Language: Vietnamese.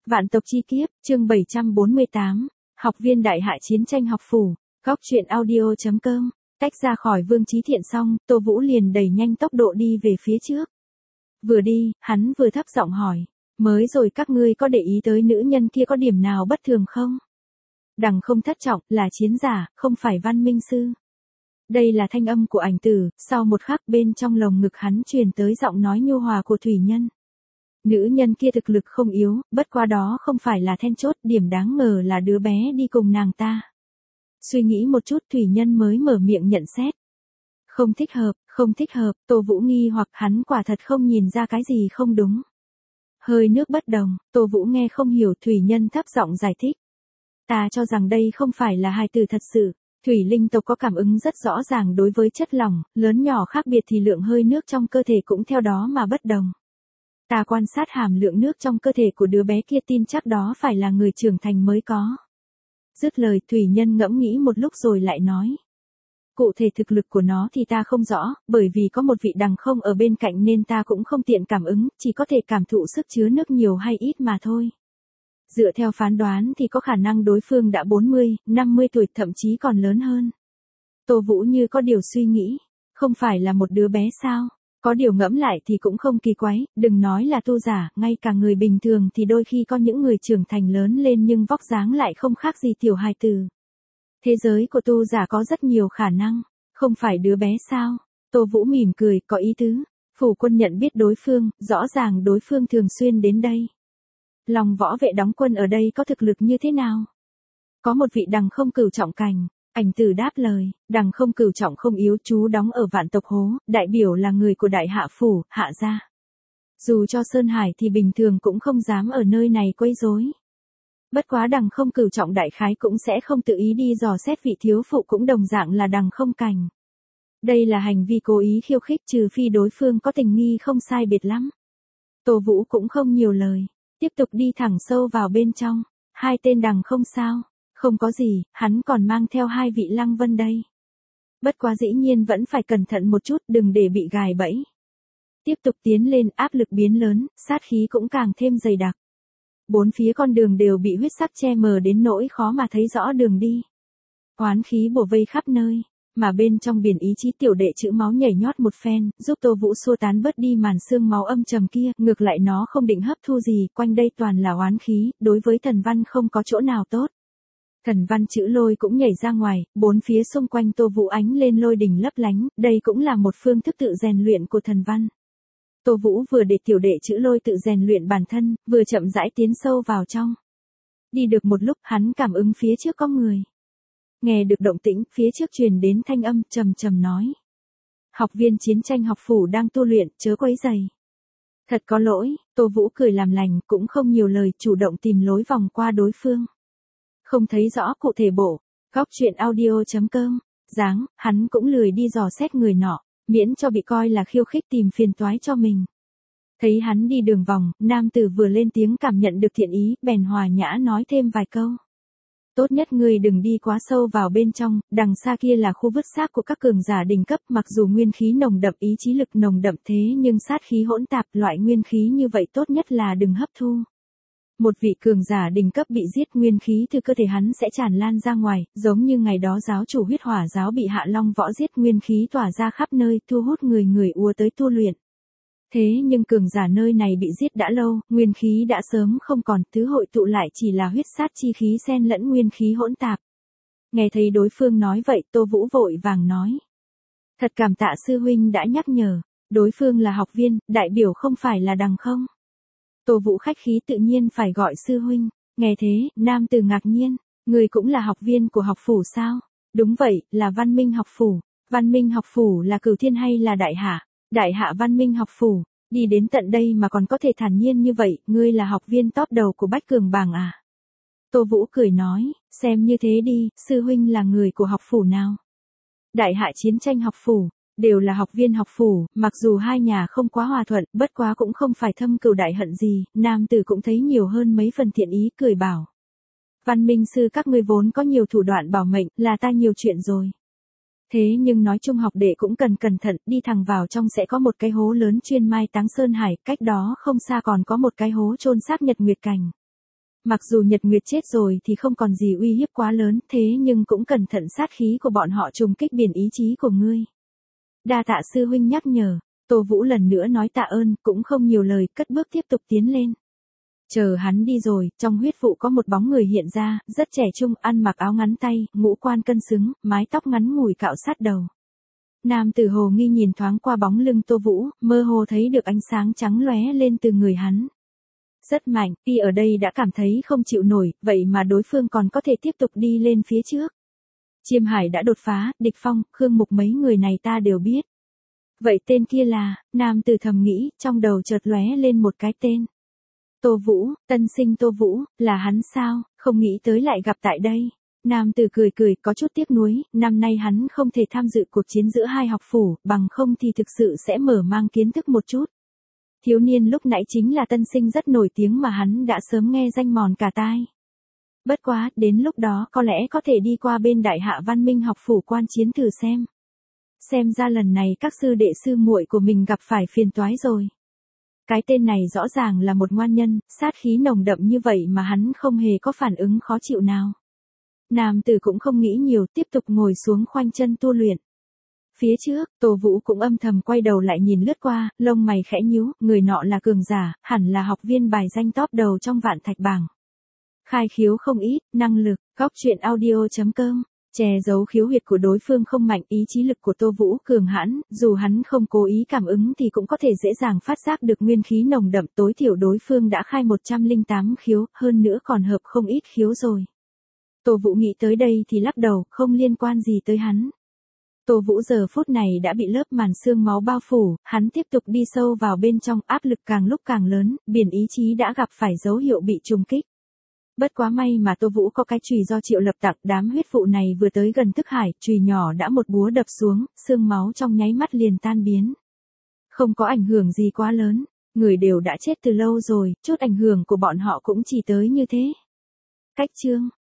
Vạn tộc chi kiếp, chương 748, học viên đại hạ chiến tranh học phủ, góc truyện audio.com, tách ra khỏi Vương Chí Thiện xong, Tô Vũ liền đẩy nhanh tốc độ đi về phía trước. Vừa đi, hắn vừa thấp giọng hỏi, mới rồi các ngươi có để ý tới nữ nhân kia có điểm nào bất thường không? Đằng không thất trọng, là chiến giả, không phải văn minh sư. Đây là thanh âm của ảnh tử, sau một khắc bên trong lồng ngực hắn truyền tới giọng nói nhu hòa của thủy nhân. Nữ nhân kia thực lực không yếu, bất quá đó không phải là then chốt, điểm đáng ngờ là đứa bé đi cùng nàng ta. Suy nghĩ một chút thủy nhân mới mở miệng nhận xét. Không thích hợp, Tô Vũ nghi hoặc hắn quả thật không nhìn ra cái gì không đúng. Hơi nước bất đồng, Tô Vũ nghe không hiểu thủy nhân thấp giọng giải thích. Ta cho rằng đây không phải là hài tử thật sự. Thủy linh tộc có cảm ứng rất rõ ràng đối với chất lỏng, lớn nhỏ khác biệt thì lượng hơi nước trong cơ thể cũng theo đó mà bất đồng. Ta quan sát hàm lượng nước trong cơ thể của đứa bé kia tin chắc đó phải là người trưởng thành mới có. Dứt lời thủy nhân ngẫm nghĩ một lúc rồi lại nói. Cụ thể thực lực của nó thì ta không rõ, bởi vì có một vị đằng không ở bên cạnh nên ta cũng không tiện cảm ứng, chỉ có thể cảm thụ sức chứa nước nhiều hay ít mà thôi. Dựa theo phán đoán thì có khả năng đối phương đã 40, 50 tuổi thậm chí còn lớn hơn. Tô Vũ như có điều suy nghĩ, không phải là một đứa bé sao? Có điều ngẫm lại thì cũng không kỳ quái, đừng nói là tu giả, ngay cả người bình thường thì đôi khi có những người trưởng thành lớn lên nhưng vóc dáng lại không khác gì tiểu hài tử. Thế giới của tu giả có rất nhiều khả năng, không phải đứa bé sao? Tô Vũ mỉm cười, có ý tứ. Phủ Quân nhận biết đối phương, rõ ràng đối phương thường xuyên đến đây. Lòng võ vệ đóng quân ở đây có thực lực như thế nào? Có một vị đằng không cửu trọng cảnh. Ảnh tử đáp lời, đằng không cửu trọng không yếu, chú đóng ở Vạn tộc hố, đại biểu là người của đại hạ phủ, hạ gia. Dù cho Sơn Hải thì bình thường cũng không dám ở nơi này quấy rối. Bất quá đằng không cửu trọng đại khái cũng sẽ không tự ý đi dò xét vị thiếu phụ cũng đồng dạng là đằng không cảnh. Đây là hành vi cố ý khiêu khích trừ phi đối phương có tình nghi không sai biệt lắm. Tô Vũ cũng không nhiều lời, tiếp tục đi thẳng sâu vào bên trong. Hai tên đằng không sao? Không có gì, hắn còn mang theo hai vị Lăng Vân đây. Bất quá dĩ nhiên vẫn phải cẩn thận một chút, đừng để bị gài bẫy. Tiếp tục tiến lên, áp lực biến lớn, sát khí cũng càng thêm dày đặc. Bốn phía con đường đều bị huyết sắc che mờ đến nỗi khó mà thấy rõ đường đi. Oán khí bủa vây khắp nơi, mà bên trong biển ý chí tiểu đệ chữ máu nhảy nhót một phen, giúp Tô Vũ xua tán bớt đi màn sương máu âm trầm kia, ngược lại nó không định hấp thu gì, quanh đây toàn là oán khí, đối với thần văn không có chỗ nào tốt. Thần văn chữ lôi cũng nhảy ra ngoài, bốn phía xung quanh Tô Vũ ánh lên lôi đỉnh lấp lánh, đây cũng là một phương thức tự rèn luyện của thần văn. Tô Vũ vừa để tiểu đệ chữ lôi tự rèn luyện bản thân, vừa chậm rãi tiến sâu vào trong. Đi được một lúc hắn cảm ứng phía trước có người. Nghe được động tĩnh, phía trước truyền đến thanh âm trầm trầm nói. Học viên chiến tranh học phủ đang tu luyện, chớ quấy rầy. Thật có lỗi, Tô Vũ cười làm lành, cũng không nhiều lời, chủ động tìm lối vòng qua đối phương. Không thấy rõ cụ thể bộ, góc truyện audio.com, hắn cũng lười đi dò xét người nọ, miễn cho bị coi là khiêu khích tìm phiền toái cho mình. Thấy hắn đi đường vòng, nam tử vừa lên tiếng cảm nhận được thiện ý, bèn hòa nhã nói thêm vài câu. Tốt nhất ngươi đừng đi quá sâu vào bên trong, đằng xa kia là khu vứt xác của các cường giả đỉnh cấp, mặc dù nguyên khí nồng đậm, ý chí lực nồng đậm thế nhưng sát khí hỗn tạp, loại nguyên khí như vậy tốt nhất là đừng hấp thu. Một vị cường giả đỉnh cấp bị giết, nguyên khí từ cơ thể hắn sẽ tràn lan ra ngoài, giống như ngày đó giáo chủ huyết hỏa giáo bị Hạ Long Võ giết, nguyên khí tỏa ra khắp nơi, thu hút người ùa tới tu luyện. Thế nhưng cường giả nơi này bị giết đã lâu, nguyên khí đã sớm không còn, thứ hội tụ lại chỉ là huyết sát chi khí xen lẫn nguyên khí hỗn tạp. Nghe thấy đối phương nói vậy, Tô Vũ vội vàng nói. Thật cảm tạ sư huynh đã nhắc nhở, đối phương là học viên, đại biểu không phải là đằng không. Tô Vũ khách khí tự nhiên phải gọi sư huynh, nghe thế, nam tử ngạc nhiên, người cũng là học viên của học phủ sao? Đúng vậy, là Văn Minh học phủ. Văn Minh học phủ là Cửu Thiên hay là Đại Hạ? Đại Hạ Văn Minh học phủ, đi đến tận đây mà còn có thể thản nhiên như vậy, ngươi là học viên top đầu của Bách Cường bảng à? Tô Vũ cười nói, xem như thế đi, sư huynh là người của học phủ nào? Đại Hạ chiến tranh học phủ. Đều là học viên học phủ, mặc dù hai nhà không quá hòa thuận, bất quá cũng không phải thâm cừu đại hận gì, nam tử cũng thấy nhiều hơn mấy phần thiện ý, cười bảo. Văn minh sư các ngươi vốn có nhiều thủ đoạn bảo mệnh, là ta nhiều chuyện rồi. Thế nhưng nói chung học đệ cũng cần cẩn thận, đi thẳng vào trong sẽ có một cái hố lớn chuyên mai táng Sơn Hải, cách đó không xa còn có một cái hố chôn xác Nhật Nguyệt Cảnh. Mặc dù Nhật Nguyệt chết rồi thì không còn gì uy hiếp quá lớn, thế nhưng cũng cẩn thận sát khí của bọn họ trùng kích biển ý chí của ngươi. Đa tạ sư huynh nhắc nhở, Tô Vũ lần nữa nói tạ ơn, cũng không nhiều lời, cất bước tiếp tục tiến lên. Chờ hắn đi rồi, trong huyết vụ có một bóng người hiện ra, rất trẻ trung, ăn mặc áo ngắn tay, ngũ quan cân xứng, mái tóc ngắn ngủi cạo sát đầu. Nam tử hồ nghi nhìn thoáng qua bóng lưng Tô Vũ, mơ hồ thấy được ánh sáng trắng lóe lên từ người hắn. Rất mạnh, y ở đây đã cảm thấy không chịu nổi, vậy mà đối phương còn có thể tiếp tục đi lên phía trước. Chiêm Hải đã đột phá, Địch Phong, Khương Mục mấy người này ta đều biết. Vậy tên kia là, nam tử thầm nghĩ, trong đầu chợt lóe lên một cái tên. Tô Vũ, tân sinh Tô Vũ, là hắn sao, không nghĩ tới lại gặp tại đây. Nam tử cười cười, có chút tiếc nuối, năm nay hắn không thể tham dự cuộc chiến giữa hai học phủ, bằng không thì thực sự sẽ mở mang kiến thức một chút. Thiếu niên lúc nãy chính là tân sinh rất nổi tiếng mà hắn đã sớm nghe danh mòn cả tai. Bất quá, đến lúc đó có lẽ có thể đi qua bên Đại Hạ Văn Minh học phủ quan chiến thử xem. Xem ra lần này các sư đệ sư muội của mình gặp phải phiền toái rồi. Cái tên này rõ ràng là một ngoan nhân, sát khí nồng đậm như vậy mà hắn không hề có phản ứng khó chịu nào. Nam tử cũng không nghĩ nhiều, tiếp tục ngồi xuống khoanh chân tu luyện. Phía trước, Tô Vũ cũng âm thầm quay đầu lại nhìn lướt qua, lông mày khẽ nhíu, người nọ là cường giả, hẳn là học viên bài danh top đầu trong vạn thạch bảng. Khai khiếu không ít, năng lực, góc truyện audio.com, che giấu khiếu huyệt của đối phương không mạnh, ý chí lực của Tô Vũ cường hãn, dù hắn không cố ý cảm ứng thì cũng có thể dễ dàng phát giác được nguyên khí nồng đậm, tối thiểu đối phương đã khai 108 khiếu, hơn nữa còn hợp không ít khiếu rồi. Tô Vũ nghĩ tới đây thì lắc đầu, không liên quan gì tới hắn. Tô Vũ giờ phút này đã bị lớp màn xương máu bao phủ, hắn tiếp tục đi sâu vào bên trong, áp lực càng lúc càng lớn, biển ý chí đã gặp phải dấu hiệu bị trùng kích. Bất quá may mà Tô Vũ có cái chùy do Triệu Lập tặng, đám huyết vụ này vừa tới gần thức hải, chùy nhỏ đã một búa đập xuống, xương máu trong nháy mắt liền tan biến. Không có ảnh hưởng gì quá lớn, người đều đã chết từ lâu rồi, chút ảnh hưởng của bọn họ cũng chỉ tới như thế. Cách chương